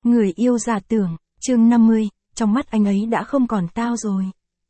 Người yêu giả tưởng, chương 50, trong mắt anh ấy đã không còn tao rồi.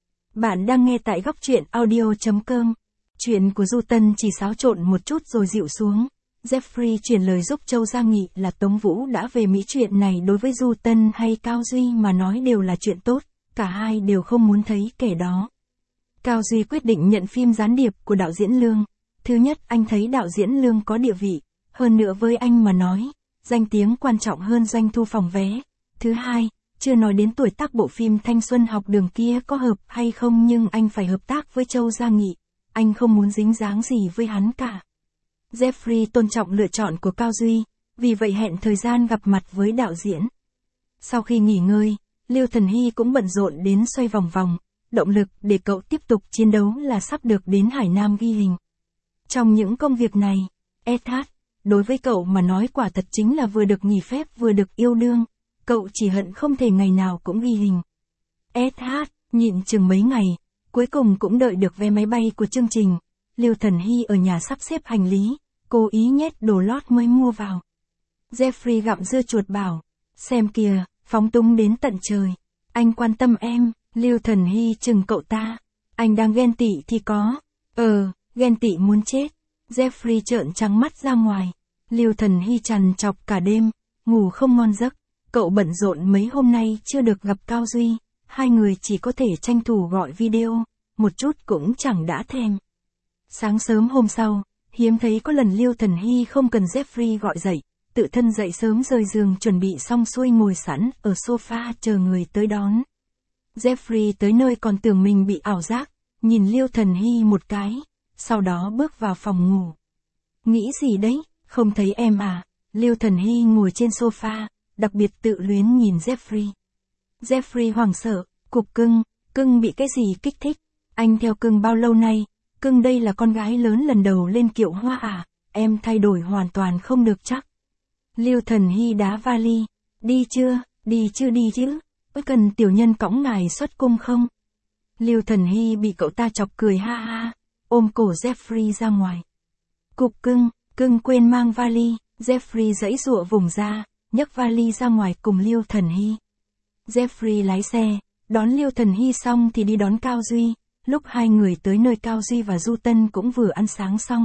Bạn đang nghe tại góc truyện audio.com. Chuyện của Du Tân chỉ xáo trộn một chút rồi dịu xuống. Jeffrey chuyển lời giúp Châu Gia Nghị là Tống Vũ đã về Mỹ. Chuyện này đối với Du Tân hay Cao Duy mà nói đều là chuyện tốt, cả hai đều không muốn thấy kẻ đó. Cao Duy quyết định nhận phim gián điệp của đạo diễn Lương. Thứ nhất, anh thấy đạo diễn Lương có địa vị, hơn nữa với anh mà nói, danh tiếng quan trọng hơn doanh thu phòng vé. Thứ hai, chưa nói đến tuổi tác bộ phim thanh xuân học đường kia có hợp hay không, nhưng anh phải hợp tác với Châu Gia Nghị. Anh không muốn dính dáng gì với hắn cả. Jeffrey tôn trọng lựa chọn của Cao Duy, vì vậy hẹn thời gian gặp mặt với đạo diễn. Sau khi nghỉ ngơi, Liêu Thần Hy cũng bận rộn đến xoay vòng vòng. Động lực để cậu tiếp tục chiến đấu là sắp được đến Hải Nam ghi hình. Trong những công việc này, SH, đối với cậu mà nói quả thật chính là vừa được nghỉ phép vừa được yêu đương. Cậu chỉ hận không thể ngày nào cũng ghi hình. SH, nhịn chừng mấy ngày, cuối cùng cũng đợi được vé máy bay của chương trình. Liêu Thần Hy ở nhà sắp xếp hành lý, cố ý nhét đồ lót mới mua vào. Jeffrey gặm dưa chuột bảo, xem kìa, phóng túng đến tận trời. Anh quan tâm em. Liêu Thần Hy chừng cậu ta. Anh đang ghen tị thì có. Ghen tị muốn chết. Jeffrey trợn trắng mắt ra ngoài. Liêu Thần Hy trằn trọc cả đêm, ngủ không ngon giấc. Cậu bận rộn mấy hôm nay chưa được gặp Cao Duy. Hai người chỉ có thể tranh thủ gọi video, một chút cũng chẳng đã thèm. Sáng sớm hôm sau, hiếm thấy có lần Liêu Thần Hy không cần Jeffrey gọi dậy, tự thân dậy sớm rời giường chuẩn bị xong xuôi ngồi sẵn ở sofa chờ người tới đón. Jeffrey tới nơi còn tưởng mình bị ảo giác, nhìn Liêu Thần Hy một cái, sau đó bước vào phòng ngủ. Nghĩ gì đấy, không thấy em à? Liêu Thần Hy ngồi trên sofa, đặc biệt tự luyến nhìn Jeffrey. Jeffrey hoảng sợ, cục cưng bị cái gì kích thích? Anh theo cưng bao lâu nay? Cưng đây là con gái lớn lần đầu lên kiệu hoa à? Em thay đổi hoàn toàn không được chắc. Liêu Thần Hy đá vali, đi chưa, đi chứ. Cần tiểu nhân cõng ngài xuất cung không? Liêu Thần Hy bị cậu ta chọc cười ha ha, ôm cổ Jeffrey ra ngoài. Cục cưng quên mang vali. Jeffrey giãy giụa vùng ra, nhấc vali ra ngoài cùng Liêu Thần Hy. Jeffrey lái xe, đón Liêu Thần Hy xong thì đi đón Cao Duy. Lúc hai người tới nơi, Cao Duy và Du Tân cũng vừa ăn sáng xong.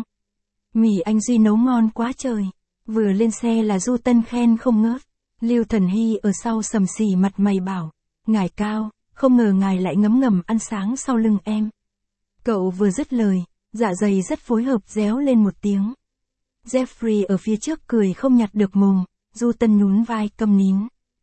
Mì anh Duy nấu ngon quá trời. Vừa lên xe là Du Tân khen không ngớt. Liêu Thần Hy ở sau sầm xì mặt mày bảo, ngài Cao, không ngờ ngài lại ngấm ngầm ăn sáng sau lưng em. Cậu vừa dứt lời, dạ dày rất phối hợp réo lên một tiếng. Jeffrey ở phía trước cười không nhặt được mồm, Du Tân nhún vai câm nín.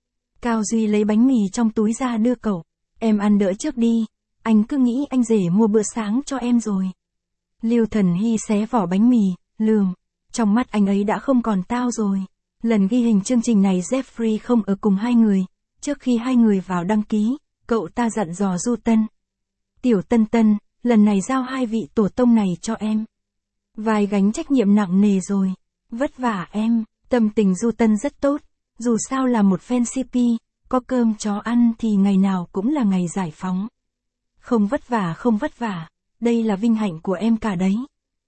Cao Duy lấy bánh mì trong túi ra đưa cậu, em ăn đỡ trước đi, anh cứ nghĩ anh rể mua bữa sáng cho em rồi. Liêu Thần Hy xé vỏ bánh mì, lườm, trong mắt anh ấy đã không còn tao rồi. Lần ghi hình chương trình này Jeffrey không ở cùng hai người. Trước khi hai người vào đăng ký, cậu ta dặn dò Du Tân. Tiểu Tân, lần này giao hai vị tổ tông này cho em. Vai gánh trách nhiệm nặng nề rồi. Vất vả em. Tâm tình Du Tân rất tốt. Dù sao là một fan CP, có cơm chó ăn thì ngày nào cũng là ngày giải phóng. Không vất vả, đây là vinh hạnh của em cả đấy.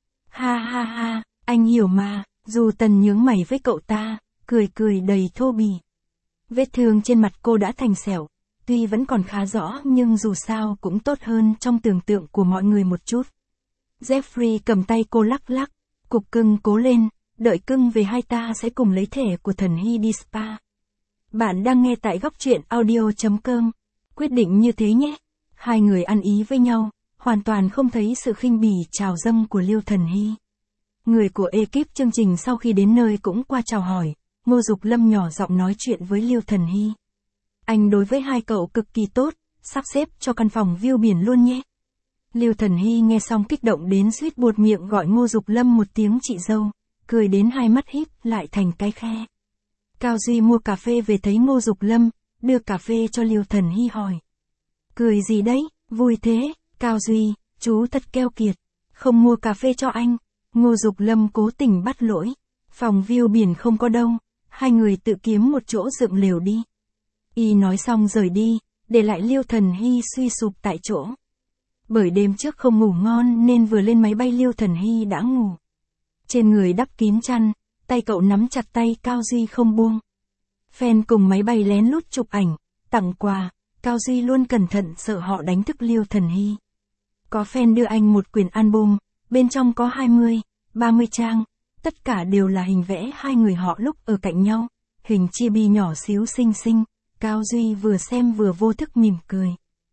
Ha, anh hiểu mà. Du Tân nhướng mày với cậu ta, cười đầy thô bỉ. Vết thương trên mặt cô đã thành sẹo, tuy vẫn còn khá rõ nhưng dù sao cũng tốt hơn trong tưởng tượng của mọi người một chút. Jeffrey cầm tay cô lắc, cục cưng cố lên, đợi cưng về hai ta sẽ cùng lấy thẻ của Thần Hy đi spa. Bạn đang nghe tại góc truyện audio.com, quyết định như thế nhé. Hai người ăn ý với nhau, hoàn toàn không thấy sự khinh bỉ trào dâng của Liêu Thần Hy. Người của ekip chương trình sau khi đến nơi cũng qua chào hỏi, Ngô Dục Lâm nhỏ giọng nói chuyện với Liêu Thần Hy. Anh đối với hai cậu cực kỳ tốt, sắp xếp cho căn phòng view biển luôn nhé. Liêu Thần Hy nghe xong kích động đến suýt buột miệng gọi Ngô Dục Lâm một tiếng chị dâu, cười đến hai mắt híp lại thành cái khe. Cao Duy mua cà phê về thấy Ngô Dục Lâm, đưa cà phê cho Liêu Thần Hy hỏi. Cười gì đấy, vui thế, Cao Duy, chú thật keo kiệt, không mua cà phê cho anh. Ngô Dục Lâm cố tình bắt lỗi. Phòng view biển không có đâu, hai người tự kiếm một chỗ dựng lều đi. Y nói xong rời đi, để lại Liêu Thần Hy suy sụp tại chỗ. Bởi đêm trước không ngủ ngon nên vừa lên máy bay Liêu Thần Hy đã ngủ. Trên người đắp kín chăn, tay cậu nắm chặt tay Cao Duy không buông. Fan cùng máy bay lén lút chụp ảnh, tặng quà, Cao Duy luôn cẩn thận sợ họ đánh thức Liêu Thần Hy. Có fan đưa anh một quyển album, bên trong có 20, 30 trang, tất cả đều là hình vẽ hai người họ lúc ở cạnh nhau, hình chibi nhỏ xíu xinh xinh, Cao Duy vừa xem vừa vô thức mỉm cười.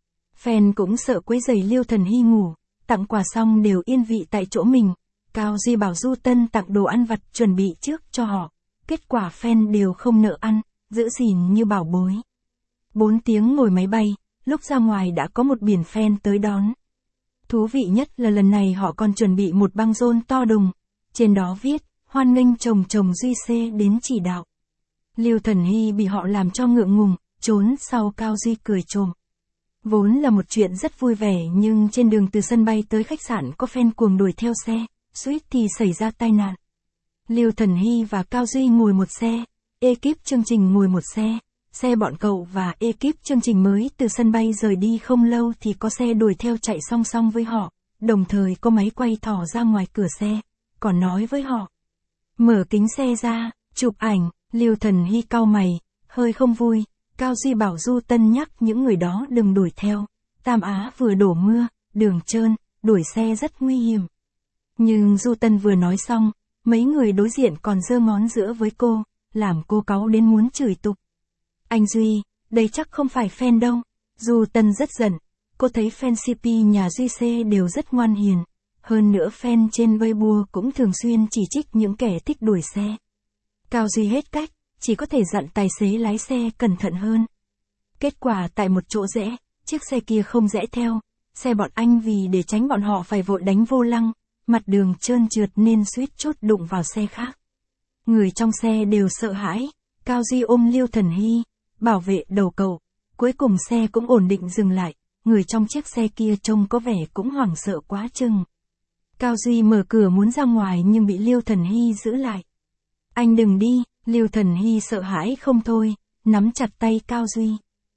Fan cũng sợ quấy rầy Liêu Thần Hy ngủ, tặng quà xong đều yên vị tại chỗ mình, Cao Duy bảo Du Tân tặng đồ ăn vặt chuẩn bị trước cho họ, kết quả fan đều không nỡ ăn, giữ gìn như bảo bối. 4 tiếng ngồi máy bay, lúc ra ngoài đã có một biển fan tới đón. Thú vị nhất là lần này họ còn chuẩn bị một băng rôn to đùng, trên đó viết, hoan nghênh chồng Duy C đến chỉ đạo. Liêu Thần Hy bị họ làm cho ngượng ngùng, trốn sau Cao Duy cười trộm. Vốn là một chuyện rất vui vẻ nhưng trên đường từ sân bay tới khách sạn có fan cuồng đuổi theo xe, suýt thì xảy ra tai nạn. Liêu Thần Hy và Cao Duy ngồi một xe, ekip chương trình ngồi một xe. Xe bọn cậu và ekip chương trình mới từ sân bay rời đi không lâu thì có xe đuổi theo chạy song song với họ, đồng thời có máy quay thò ra ngoài cửa xe, còn nói với họ. Mở kính xe ra, chụp ảnh, Liêu Thần Hy cau mày, hơi không vui, Cao Duy bảo Du Tân nhắc những người đó đừng đuổi theo, Tam Á vừa đổ mưa, đường trơn, đuổi xe rất nguy hiểm. Nhưng Du Tân vừa nói xong, mấy người đối diện còn giơ ngón giữa với cô, làm cô cáu đến muốn chửi tục. Anh Duy, đây chắc không phải fan đâu. Du Tân rất giận, cô thấy fan CP nhà Duy C đều rất ngoan hiền. Hơn nữa fan trên Weibo cũng thường xuyên chỉ trích những kẻ thích đuổi xe. Cao Duy hết cách, chỉ có thể dặn tài xế lái xe cẩn thận hơn. Kết quả tại một chỗ rẽ, chiếc xe kia không rẽ theo. Xe bọn anh vì để tránh bọn họ phải vội đánh vô lăng, mặt đường trơn trượt nên suýt chốt đụng vào xe khác. Người trong xe đều sợ hãi, Cao Duy ôm Liêu Thần Hy, bảo vệ đầu cậu, cuối cùng xe cũng ổn định dừng lại, người trong chiếc xe kia trông có vẻ cũng hoảng sợ quá chừng. Cao Duy mở cửa muốn ra ngoài nhưng bị Liêu Thần Hy giữ lại. Anh đừng đi, Liêu Thần Hy sợ hãi không thôi, nắm chặt tay Cao Duy.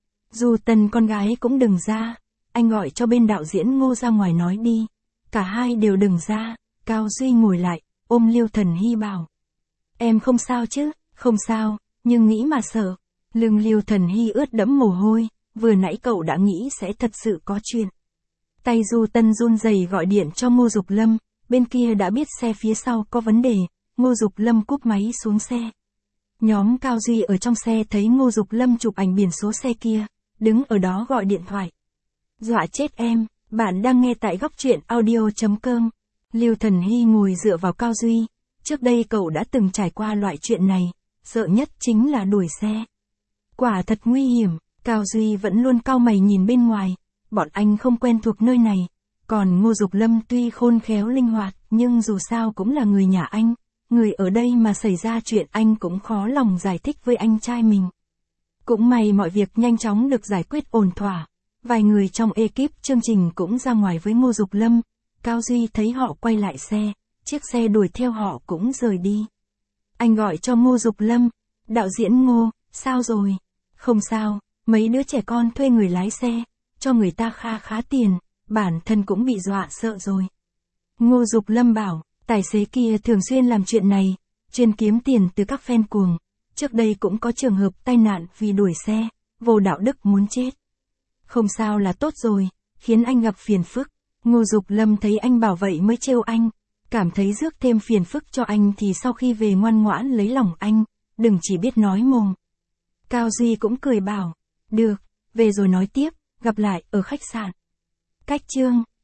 Du Tân con gái cũng đừng ra, anh gọi cho bên đạo diễn Ngô ra ngoài nói đi, cả hai đều đừng ra, Cao Duy ngồi lại, ôm Liêu Thần Hy bảo. Em không sao chứ, không sao, nhưng nghĩ mà sợ. Lưng Liêu Thần Hy ướt đẫm mồ hôi, vừa nãy cậu đã nghĩ sẽ thật sự có chuyện. Tay Du Tân run rẩy gọi điện cho Ngô Dục Lâm, bên kia đã biết xe phía sau có vấn đề, Ngô Dục Lâm cúp máy xuống xe. Nhóm Cao Duy ở trong xe thấy Ngô Dục Lâm chụp ảnh biển số xe kia, đứng ở đó gọi điện thoại. Dọa chết em, bạn đang nghe tại góc truyện audio.com. Liêu Thần Hy ngồi dựa vào Cao Duy, trước đây cậu đã từng trải qua loại chuyện này, sợ nhất chính là đuổi xe. Quả thật nguy hiểm, Cao Duy vẫn luôn cau mày nhìn bên ngoài, bọn anh không quen thuộc nơi này, còn Ngô Dục Lâm tuy khôn khéo linh hoạt, nhưng dù sao cũng là người nhà anh, người ở đây mà xảy ra chuyện anh cũng khó lòng giải thích với anh trai mình. Cũng may mọi việc nhanh chóng được giải quyết ổn thỏa, vài người trong ekip chương trình cũng ra ngoài với Ngô Dục Lâm, Cao Duy thấy họ quay lại xe, chiếc xe đuổi theo họ cũng rời đi. Anh gọi cho Ngô Dục Lâm, đạo diễn Ngô, sao rồi? Không sao, mấy đứa trẻ con thuê người lái xe, cho người ta khá tiền, bản thân cũng bị dọa sợ rồi. Ngô Dục Lâm bảo, tài xế kia thường xuyên làm chuyện này, chuyên kiếm tiền từ các fan cuồng, trước đây cũng có trường hợp tai nạn vì đuổi xe, vô đạo đức muốn chết. Không sao là tốt rồi, khiến anh gặp phiền phức. Ngô Dục Lâm thấy anh bảo vậy mới trêu anh, cảm thấy rước thêm phiền phức cho anh thì sau khi về ngoan ngoãn lấy lòng anh, đừng chỉ biết nói mồm. Cao Duy cũng cười bảo, được, về rồi nói tiếp, gặp lại ở khách sạn. Cách chương